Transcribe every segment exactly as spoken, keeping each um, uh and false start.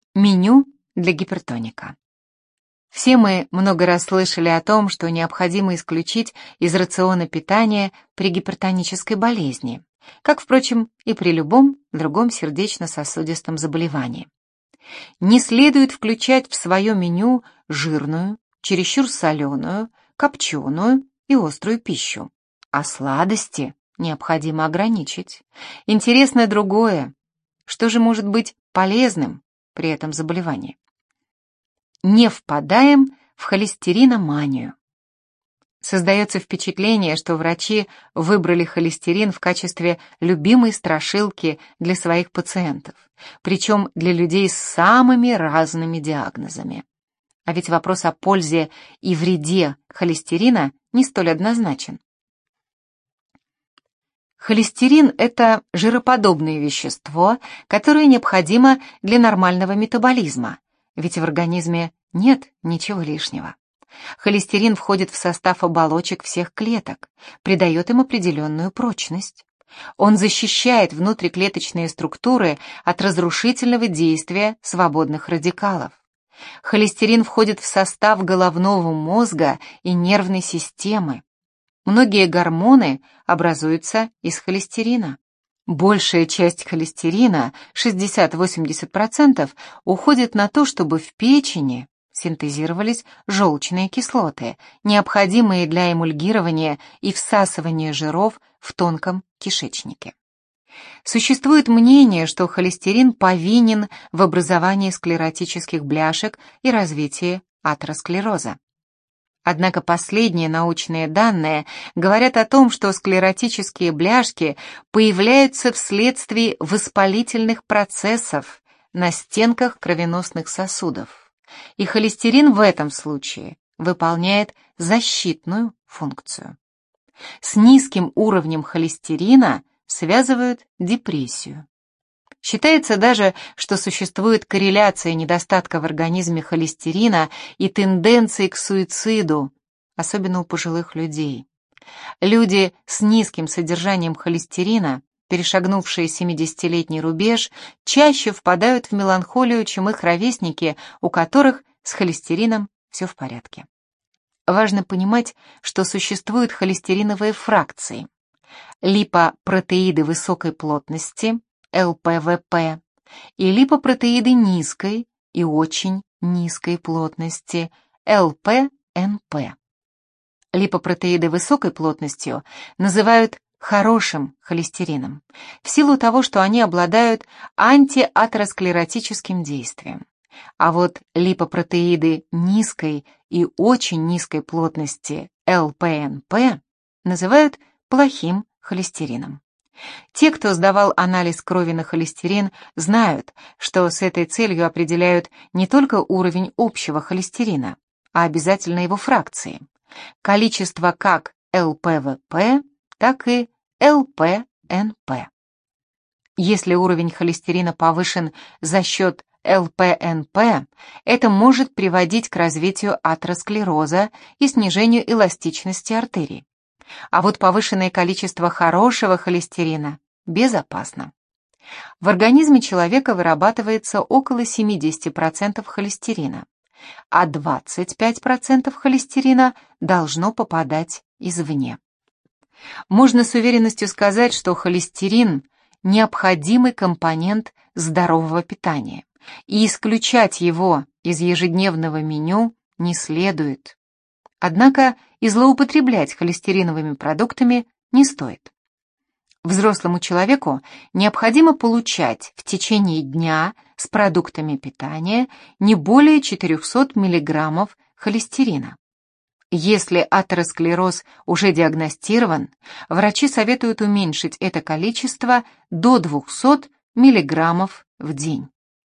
Меню для гипертоника. Все мы много раз слышали о том, что необходимо исключить из рациона питания при гипертонической болезни, как, впрочем, и при любом другом сердечно-сосудистом заболевании. Не следует включать в свое меню жирную, чересчур соленую, копченую и острую пищу, а сладости необходимо ограничить. Интересно другое. Что же может быть полезным при этом заболевании? Не впадаем в холестериноманию. Создается впечатление, что врачи выбрали холестерин в качестве любимой страшилки для своих пациентов, причем для людей с самыми разными диагнозами. А ведь вопрос о пользе и вреде холестерина не столь однозначен. Холестерин – это жироподобное вещество, которое необходимо для нормального метаболизма, ведь в организме нет ничего лишнего. Холестерин входит в состав оболочек всех клеток, придает им определенную прочность. Он защищает внутриклеточные структуры от разрушительного действия свободных радикалов. Холестерин входит в состав головного мозга и нервной системы. Многие гормоны образуются из холестерина. Большая часть холестерина, шестьдесят-восемьдесят процентов, уходит на то, чтобы в печени синтезировались желчные кислоты, необходимые для эмульгирования и всасывания жиров в тонком кишечнике. Существует мнение, что холестерин повинен в образовании склеротических бляшек и развитии атеросклероза. Однако последние научные данные говорят о том, что склеротические бляшки появляются вследствие воспалительных процессов на стенках кровеносных сосудов, и холестерин в этом случае выполняет защитную функцию. С низким уровнем холестерина связывают депрессию. Считается даже, что существует корреляция недостатка в организме холестерина и тенденции к суициду, особенно у пожилых людей. Люди с низким содержанием холестерина, перешагнувшие семидесятилетний рубеж, чаще впадают в меланхолию, чем их ровесники, у которых с холестерином все в порядке. Важно понимать, что существуют холестериновые фракции. Липопротеиды высокой плотности, эл пэ вэ пэ, и липопротеиды низкой и очень низкой плотности, эл пэ эн пэ. Липопротеиды высокой плотностью называют хорошим холестерином, в силу того, что они обладают антиатеросклеротическим действием. А вот липопротеиды низкой и очень низкой плотности, эл пэ эн пэ, называют плохим холестерином. Те, кто сдавал анализ крови на холестерин, знают, что с этой целью определяют не только уровень общего холестерина, а обязательно его фракции. Количество как эл пэ вэ пэ, так и эл пэ эн пэ. Если уровень холестерина повышен за счет эл пэ эн пэ, это может приводить к развитию атеросклероза и снижению эластичности артерий. А вот повышенное количество хорошего холестерина безопасно. В организме человека вырабатывается около семьдесят процентов холестерина, а двадцать пять процентов холестерина должно попадать извне. Можно с уверенностью сказать, что холестерин – необходимый компонент здорового питания, и исключать его из ежедневного меню не следует. Однако и злоупотреблять холестериновыми продуктами не стоит. Взрослому человеку необходимо получать в течение дня с продуктами питания не более четырехсот миллиграммов холестерина. Если атеросклероз уже диагностирован, врачи советуют уменьшить это количество до двухсот миллиграммов в день.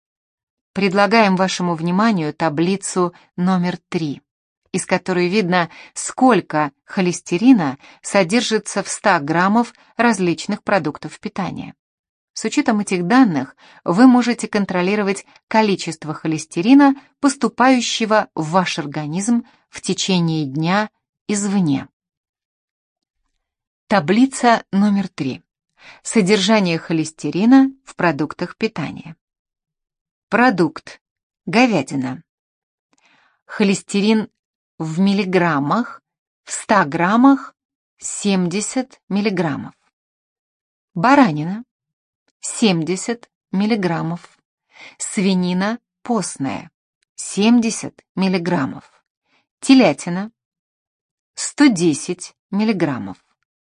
Предлагаем вашему вниманию таблицу номер три, из которой видно, сколько холестерина содержится в ста граммах различных продуктов питания. С учетом этих данных вы можете контролировать количество холестерина, поступающего в ваш организм в течение дня извне. Таблица номер три. Содержание холестерина в продуктах питания. Продукт Говядина. Холестерин в миллиграммах, в ста граммах семьдесят миллиграммов. Баранина семьдесят миллиграммов. Свинина постная семьдесят миллиграммов. Телятина сто десять миллиграммов.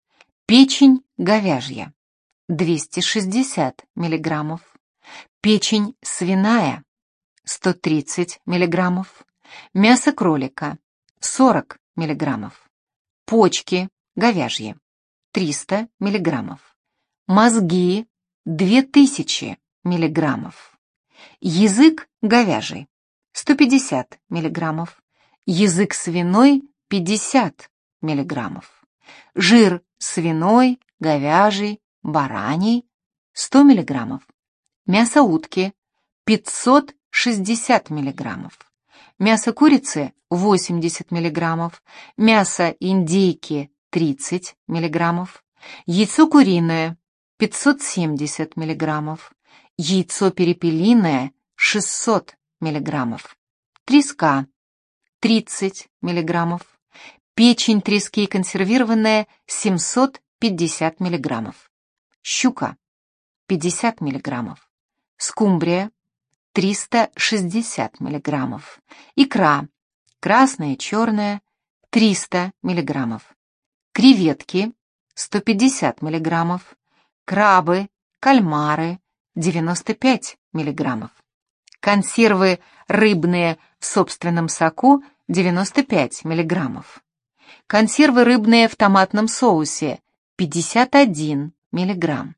Печень говяжья двести шестьдесят миллиграммов. Печень свиная сто тридцать миллиграммов. Мясо кролика сорок миллиграммов. Почки говяжьи триста миллиграммов. Мозги две тысячи миллиграммов. Язык говяжий сто пятьдесят миллиграммов. Язык свиной пятьдесят миллиграммов. Жир свиной, говяжий, бараний сто миллиграммов. Мясо утки пятьсот шестьдесят миллиграммов. Мясо курицы восемьдесят миллиграммов. Мясо индейки тридцать миллиграммов. Яйцо куриное пятьсот семьдесят миллиграммов. Яйцо перепелиное шестьсот миллиграммов. Треска тридцать миллиграммов. Печень трески консервированная семьсот пятьдесят миллиграммов. Щука пятьдесят миллиграммов. Скумбрия триста шестьдесят миллиграммов. Икра красная, черная триста миллиграммов. Креветки сто пятьдесят миллиграммов. Крабы, кальмары девяносто пять миллиграммов. Консервы рыбные в собственном соку девяносто пять миллиграммов. Консервы рыбные в томатном соусе пятьдесят один миллиграмм.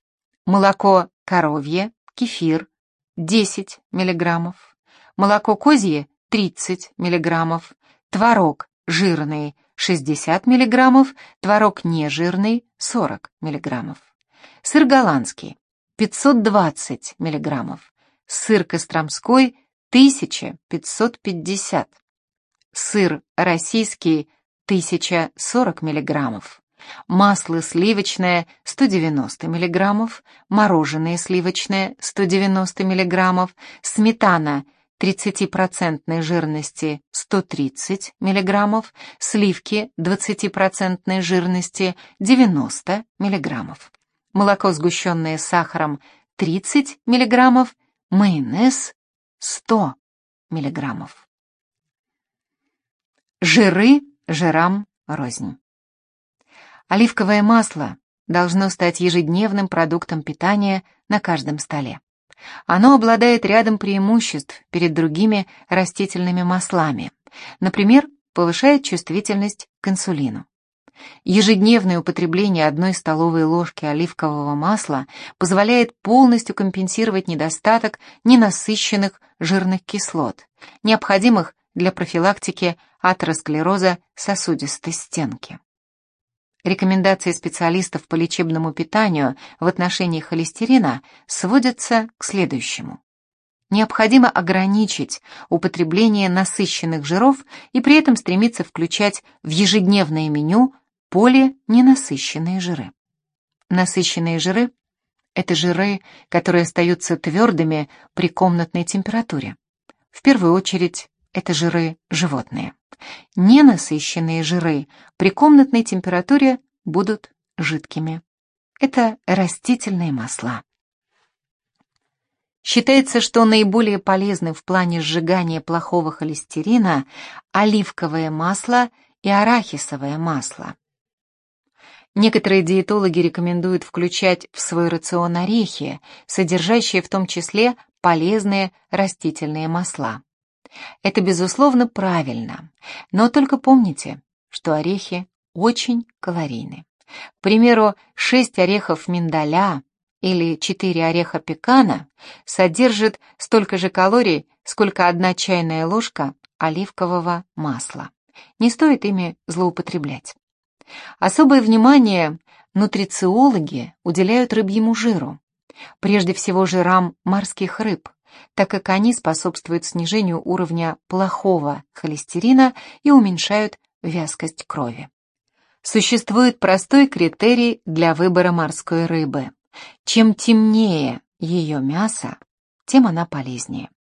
Молоко коровье, кефир десять миллиграммов. Молоко козье тридцать миллиграммов. Творог жирный шестьдесят миллиграммов. Творог нежирный сорок миллиграммов. Сыр голландский пятьсот двадцать миллиграммов. Сыр костромской тысяча пятьсот пятьдесят. Сыр российский тысяча сорок миллиграммов. Масло сливочное сто девяносто миллиграммов. Мороженое сливочное сто девяносто миллиграммов. Сметана тридцатипроцентной жирности сто тридцать миллиграммов. Сливки двадцатипроцентной жирности девяносто миллиграммов. Молоко сгущенное с сахаром тридцать миллиграммов. Майонез сто миллиграммов. Жиры жирам рознь. Оливковое масло должно стать ежедневным продуктом питания на каждом столе. Оно обладает рядом преимуществ перед другими растительными маслами. Например, повышает чувствительность к инсулину. Ежедневное употребление одной столовой ложки оливкового масла позволяет полностью компенсировать недостаток ненасыщенных жирных кислот, необходимых для профилактики атеросклероза сосудистой стенки. Рекомендации специалистов по лечебному питанию в отношении холестерина сводятся к следующему. Необходимо ограничить употребление насыщенных жиров и при этом стремиться включать в ежедневное меню полиненасыщенные жиры. Насыщенные жиры – это жиры, которые остаются твердыми при комнатной температуре. В первую очередь, это жиры животные. Ненасыщенные жиры при комнатной температуре будут жидкими. Это растительные масла. Считается, что наиболее полезны в плане сжигания плохого холестерина оливковое масло и арахисовое масло. Некоторые диетологи рекомендуют включать в свой рацион орехи, содержащие в том числе полезные растительные масла. Это, безусловно, правильно, но только помните, что орехи очень калорийны. К примеру, шесть орехов миндаля или четыре ореха пекана содержат столько же калорий, сколько одна чайная ложка оливкового масла. Не стоит ими злоупотреблять. Особое внимание нутрициологи уделяют рыбьему жиру, прежде всего жирам морских рыб, так как они способствуют снижению уровня плохого холестерина и уменьшают вязкость крови. Существует простой критерий для выбора морской рыбы. Чем темнее ее мясо, тем она полезнее.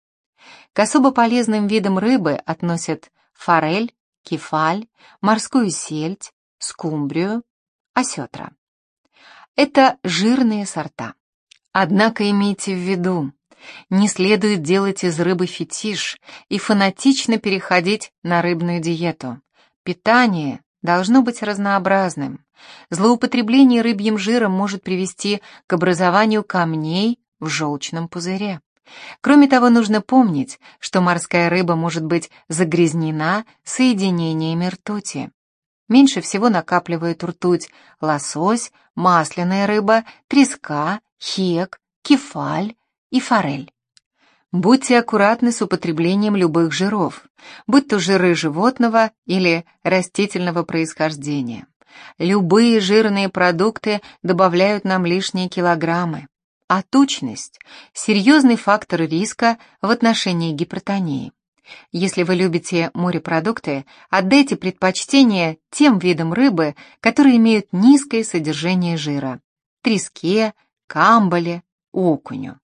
К особо полезным видам рыбы относят форель, кефаль, морскую сельдь, скумбрию, осетра. Это жирные сорта. Однако имейте в виду, не следует делать из рыбы фетиш и фанатично переходить на рыбную диету. Питание должно быть разнообразным. Злоупотребление рыбьим жиром может привести к образованию камней в желчном пузыре. Кроме того, нужно помнить, что морская рыба может быть загрязнена соединениями ртути. Меньше всего накапливает ртуть лосось, масляная рыба, треска, хек, кефаль и форель. Будьте аккуратны с употреблением любых жиров, будь то жиры животного или растительного происхождения. Любые жирные продукты добавляют нам лишние килограммы, а тучность – серьезный фактор риска в отношении гипертонии. Если вы любите морепродукты, отдайте предпочтение тем видам рыбы, которые имеют низкое содержание жира – треске, камбале, окуню.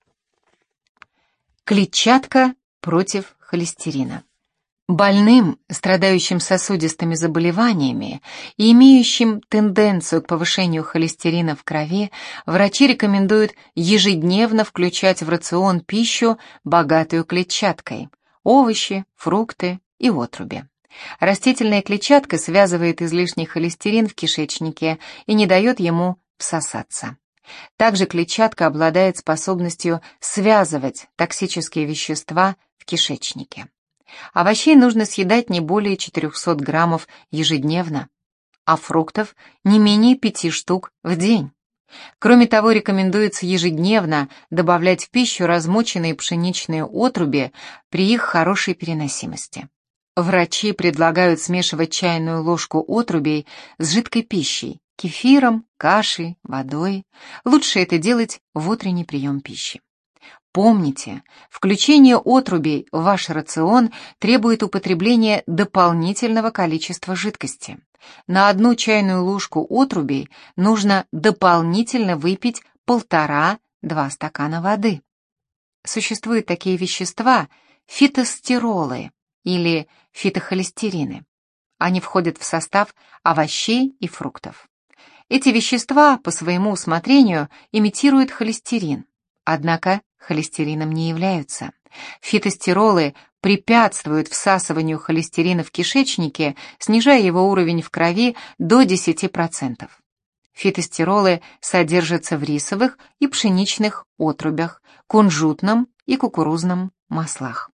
Клетчатка против холестерина. Больным, страдающим сосудистыми заболеваниями и имеющим тенденцию к повышению холестерина в крови, врачи рекомендуют ежедневно включать в рацион пищу, богатую клетчаткой, овощи, фрукты и отруби. Растительная клетчатка связывает излишний холестерин в кишечнике и не дает ему всосаться. Также клетчатка обладает способностью связывать токсические вещества в кишечнике. Овощей нужно съедать не более четырехсот граммов ежедневно, а фруктов не менее пяти штук в день. Кроме того, рекомендуется ежедневно добавлять в пищу размоченные пшеничные отруби при их хорошей переносимости. Врачи предлагают смешивать чайную ложку отрубей с жидкой пищей, кефиром, кашей, водой. Лучше это делать в утренний прием пищи. Помните, включение отрубей в ваш рацион требует употребления дополнительного количества жидкости. На одну чайную ложку отрубей нужно дополнительно выпить полтора-два стакана воды. Существуют такие вещества – фитостеролы или фитохолестерины. Они входят в состав овощей и фруктов. Эти вещества по своему усмотрению имитируют холестерин, однако холестерином не являются. Фитостеролы препятствуют всасыванию холестерина в кишечнике, снижая его уровень в крови до десяти процентов. Фитостеролы содержатся в рисовых и пшеничных отрубях, кунжутном и кукурузном маслах.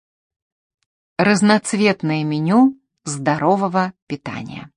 Разноцветное меню здорового питания.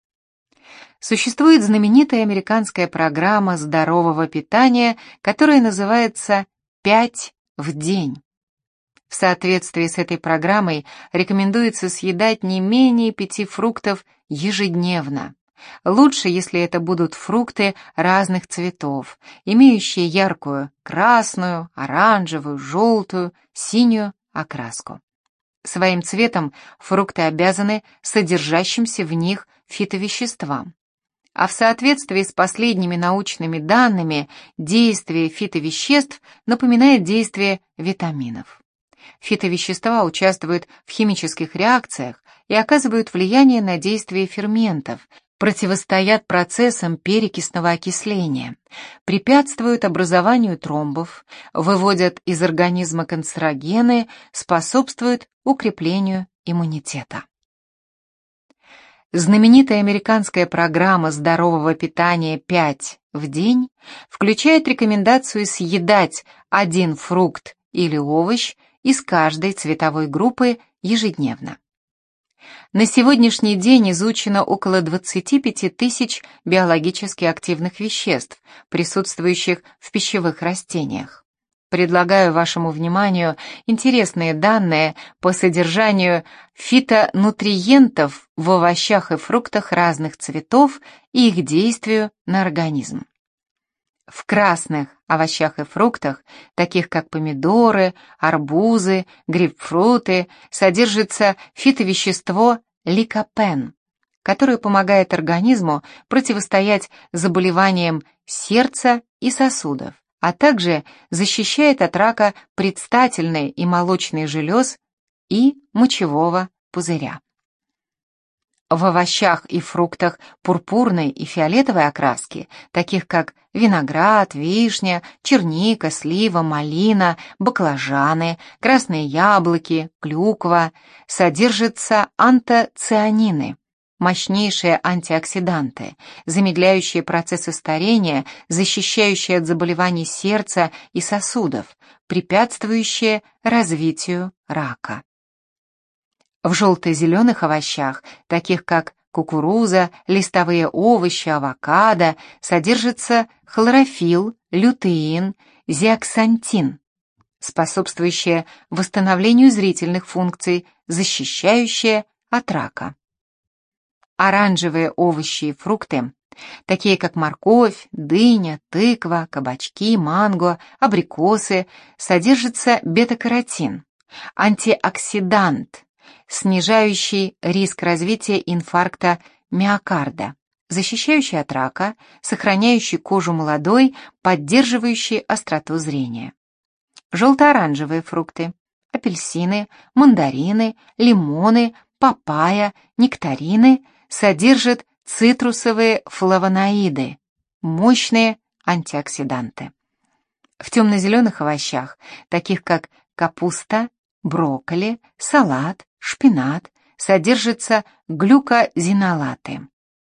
Существует знаменитая американская программа здорового питания, которая называется «пять в день». В соответствии с этой программой рекомендуется съедать не менее пяти фруктов ежедневно. Лучше, если это будут фрукты разных цветов, имеющие яркую красную, оранжевую, желтую, синюю окраску. Своим цветом фрукты обязаны содержащимся в них фитовеществам. А в соответствии с последними научными данными действие фитовеществ напоминает действие витаминов. Фитовещества участвуют в химических реакциях и оказывают влияние на действие ферментов, противостоят процессам перекисного окисления, препятствуют образованию тромбов, выводят из организма канцерогены, способствуют укреплению иммунитета. Знаменитая американская программа здорового питания пять в день включает рекомендацию съедать один фрукт или овощ из каждой цветовой группы ежедневно. На сегодняшний день изучено около двадцати пяти тысяч биологически активных веществ, присутствующих в пищевых растениях. Предлагаю вашему вниманию интересные данные по содержанию фитонутриентов в овощах и фруктах разных цветов и их действию на организм. В красных овощах и фруктах, таких как помидоры, арбузы, грейпфруты, содержится фитовещество ликопен, которое помогает организму противостоять заболеваниям сердца и сосудов, а также защищает от рака предстательной и молочной желез и мочевого пузыря. В овощах и фруктах пурпурной и фиолетовой окраски, таких как виноград, вишня, черника, слива, малина, баклажаны, красные яблоки, клюква, содержатся антоцианины, мощнейшие антиоксиданты, замедляющие процессы старения, защищающие от заболеваний сердца и сосудов, препятствующие развитию рака. В желто-зеленых овощах, таких как кукуруза, листовые овощи, авокадо, содержится хлорофилл, лютеин, зеаксантин, способствующие восстановлению зрительных функций, защищающие от рака. Оранжевые овощи и фрукты, такие как морковь, дыня, тыква, кабачки, манго, абрикосы, содержится бета-каротин, антиоксидант, снижающий риск развития инфаркта миокарда, защищающий от рака, сохраняющий кожу молодой, поддерживающий остроту зрения. Желто-оранжевые фрукты, апельсины, мандарины, лимоны, папайя, нектарины содержат цитрусовые флавоноиды, мощные антиоксиданты. В темно-зеленых овощах, таких как капуста, брокколи, салат, шпинат, содержатся глюкозинолаты.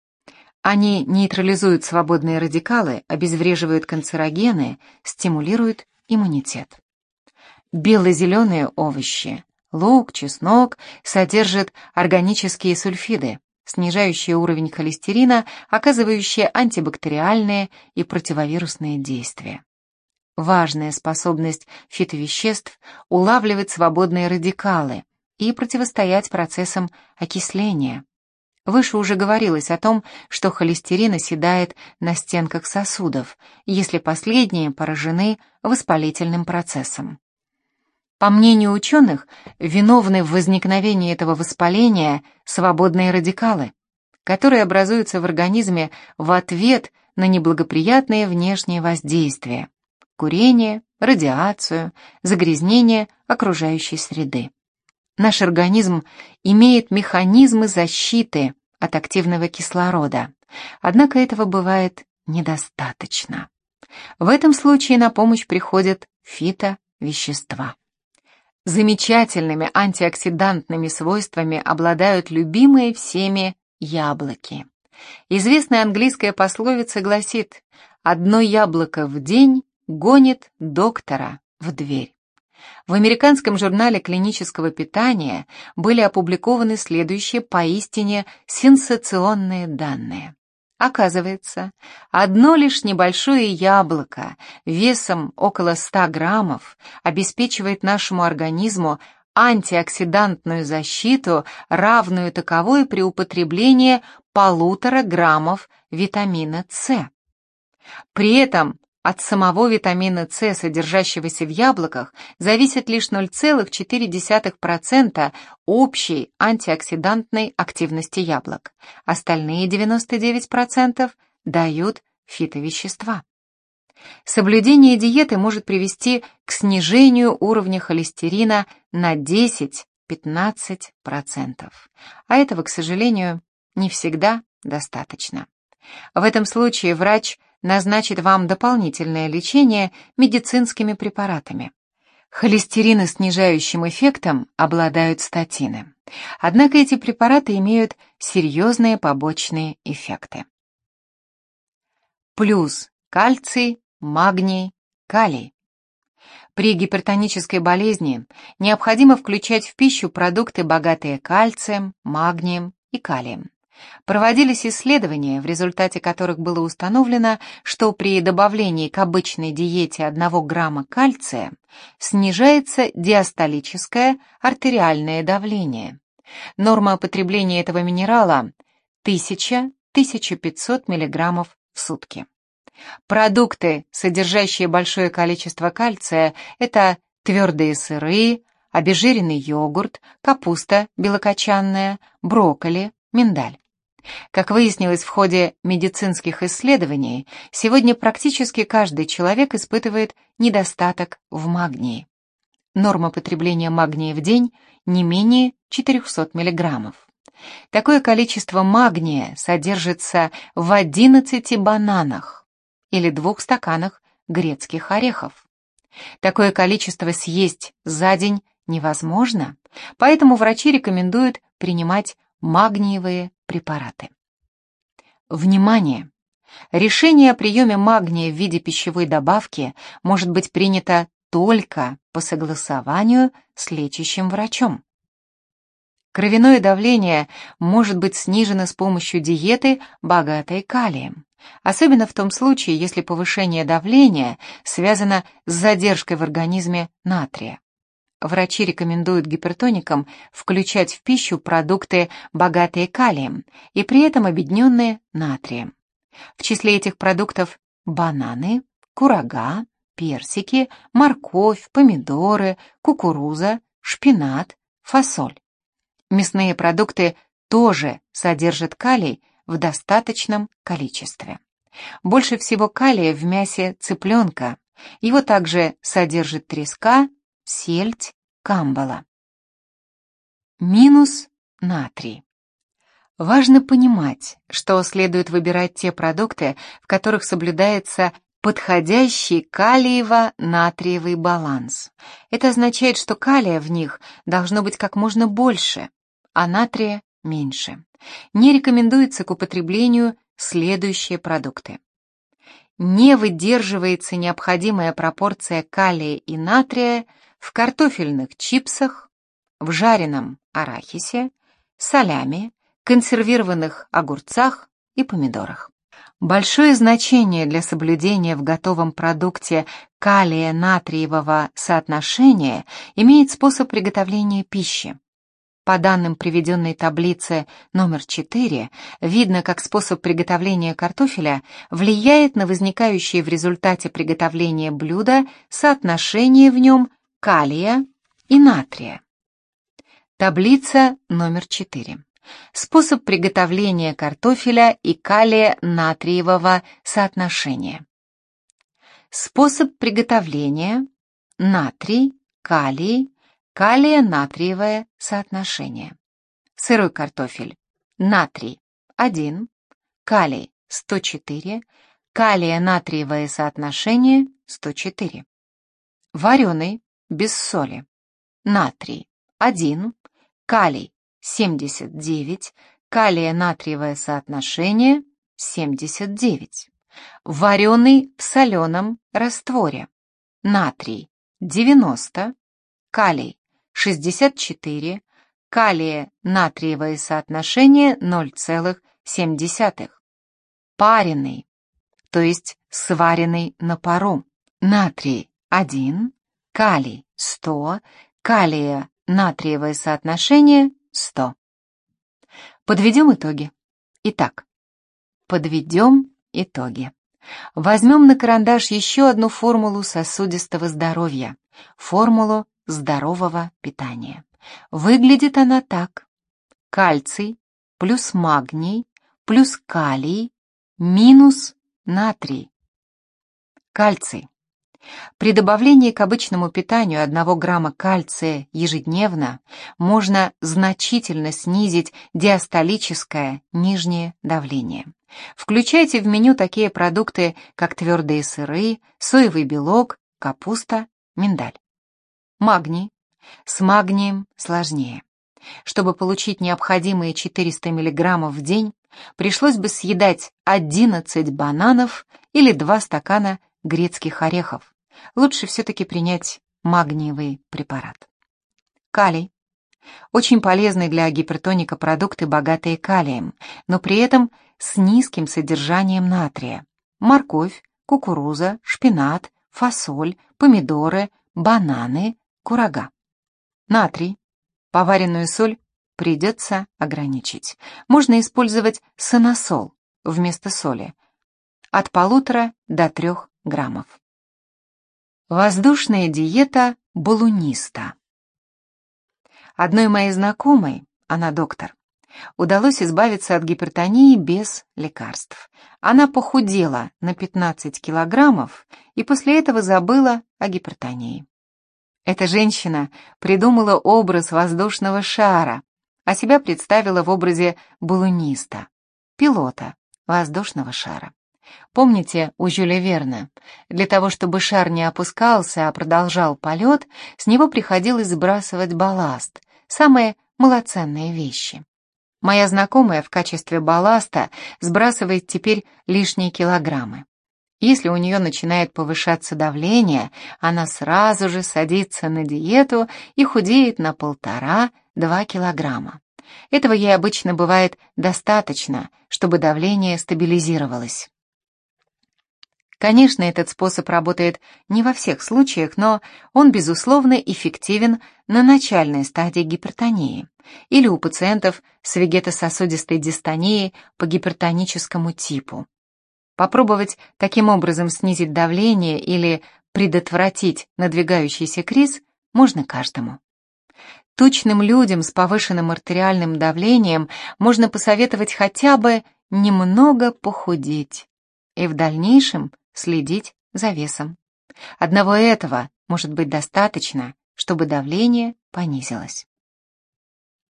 Они нейтрализуют свободные радикалы, обезвреживают канцерогены, стимулируют иммунитет. Бело-зеленые овощи, лук, чеснок содержат органические сульфиды, снижающие уровень холестерина, оказывающие антибактериальные и противовирусные действия. Важная способность фитовеществ улавливать свободные радикалы и противостоять процессам окисления. Выше уже говорилось о том, что холестерин оседает на стенках сосудов, если последние поражены воспалительным процессом. По мнению ученых, виновны в возникновении этого воспаления свободные радикалы, которые образуются в организме в ответ на неблагоприятные внешние воздействия: курение, радиацию, загрязнение окружающей среды. Наш организм имеет механизмы защиты от активного кислорода, однако этого бывает недостаточно. В этом случае на помощь приходят фитовещества. Замечательными антиоксидантными свойствами обладают любимые всеми яблоки. Известная английская пословица гласит: «Одно яблоко в день гонит доктора в дверь». В американском журнале клинического питания были опубликованы следующие поистине сенсационные данные. Оказывается, одно лишь небольшое яблоко весом около ста граммов обеспечивает нашему организму антиоксидантную защиту, равную таковой при употреблении полутора граммов витамина С. При этом от самого витамина С, содержащегося в яблоках, зависит лишь ноль целых четыре десятых процента общей антиоксидантной активности яблок. Остальные девяносто девять процентов дают фитовещества. Соблюдение диеты может привести к снижению уровня холестерина на десять-пятнадцать процентов. А этого, к сожалению, не всегда достаточно. В этом случае врач назначит вам дополнительное лечение медицинскими препаратами. Холестериноснижающим эффектом обладают статины. Однако эти препараты имеют серьезные побочные эффекты. Плюс кальций, магний, калий. При гипертонической болезни необходимо включать в пищу продукты, богатые кальцием, магнием и калием. Проводились исследования, в результате которых было установлено, что при добавлении к обычной диете одного грамма кальция снижается диастолическое артериальное давление. Норма потребления этого минерала тысяча — тысяча пятьсот миллиграммов в сутки. Продукты, содержащие большое количество кальция, это твердые сыры, обезжиренный йогурт, капуста белокочанная, брокколи, миндаль. Как выяснилось в ходе медицинских исследований, сегодня практически каждый человек испытывает недостаток в магнии. Норма потребления магния в день не менее четырехсот миллиграммов. Такое количество магния содержится в одиннадцати бананах или двух стаканах грецких орехов. Такое количество съесть за день невозможно, поэтому врачи рекомендуют принимать магниевые препараты. Внимание! Решение о приеме магния в виде пищевой добавки может быть принято только по согласованию с лечащим врачом. Кровяное давление может быть снижено с помощью диеты, богатой калием, особенно в том случае, если повышение давления связано с задержкой в организме натрия. Врачи рекомендуют гипертоникам включать в пищу продукты, богатые калием, и при этом обедненные натрием. В числе этих продуктов бананы, курага, персики, морковь, помидоры, кукуруза, шпинат, фасоль. Мясные продукты тоже содержат калий в достаточном количестве. Больше всего калия в мясе цыпленка. Его также содержит треска, сельдь, камбала. Минус натрий. Важно понимать, что следует выбирать те продукты, в которых соблюдается подходящий калиево-натриевый баланс. Это означает, что калия в них должно быть как можно больше, а натрия меньше. Не рекомендуется к употреблению следующие продукты. Не выдерживается необходимая пропорция калия и натрия в картофельных чипсах, в жареном арахисе, салями, консервированных огурцах и помидорах. Большое значение для соблюдения в готовом продукте калия-натриевого соотношения имеет способ приготовления пищи. По данным приведенной таблицы номер четыре, видно, как способ приготовления картофеля влияет на возникающее в результате приготовления блюда соотношение в нем калия и натрия. Таблица номер четыре. Способ приготовления картофеля и калия-натриевого соотношения. Способ приготовления натрий, калий, калия-натриевое соотношение. Сырой картофель. Натрий один, калий сто четыре, калия-натриевое соотношение сто четыре. Вареный, без соли. Натрий один, калий семьдесят девять, калия-натриевое соотношение семьдесят девять. Вареный в соленом растворе. Натрий девяносто, калий шестьдесят четыре, калия-натриевое соотношение ноль целых семь десятых. Пареный, то есть сваренный на пару. Натрий один, калий сто, калия-натриевое соотношение сто. Подведем итоги. Итак, подведем итоги. Возьмем на карандаш еще одну формулу сосудистого здоровья, формулу здорового питания. Выглядит она так. Кальций плюс магний плюс калий минус натрий. Кальций. При добавлении к обычному питанию одного грамма кальция ежедневно можно значительно снизить диастолическое нижнее давление. Включайте в меню такие продукты, как твердые сыры, соевый белок, капуста, миндаль. Магний. С магнием сложнее. Чтобы получить необходимые четыреста миллиграммов в день, пришлось бы съедать одиннадцать бананов или два стакана грецких орехов. Лучше все-таки принять магниевый препарат. Калий. Очень полезный для гипертоника продукты, богатые калием, но при этом с низким содержанием натрия. Морковь, кукуруза, шпинат, фасоль, помидоры, бананы, курага. Натрий. Поваренную соль придется ограничить. Можно использовать соносол вместо соли. От полутора до трех граммов. Воздушная диета баллониста. Одной моей знакомой, она доктор, Удалось избавиться от гипертонии без лекарств. Она похудела на пятнадцать килограммов и после этого забыла о гипертонии. Эта женщина придумала образ воздушного шара, а себя представила в образе баллониста, пилота воздушного шара. Помните у Жюля Верна? Для того, чтобы шар не опускался, а продолжал полет, с него приходилось сбрасывать балласт, самые малоценные вещи. Моя знакомая в качестве балласта сбрасывает теперь лишние килограммы. Если у нее начинает повышаться давление, она сразу же садится на диету и худеет на полтора-два килограмма. Этого ей обычно бывает достаточно, чтобы давление стабилизировалось. Конечно, этот способ работает не во всех случаях, но он, безусловно, эффективен на начальной стадии гипертонии или у пациентов с вегетососудистой дистонией по гипертоническому типу. Попробовать таким образом снизить давление или предотвратить надвигающийся криз можно каждому. Тучным людям с повышенным артериальным давлением можно посоветовать хотя бы немного похудеть и в дальнейшем следить за весом. Одного этого может быть достаточно, чтобы давление понизилось.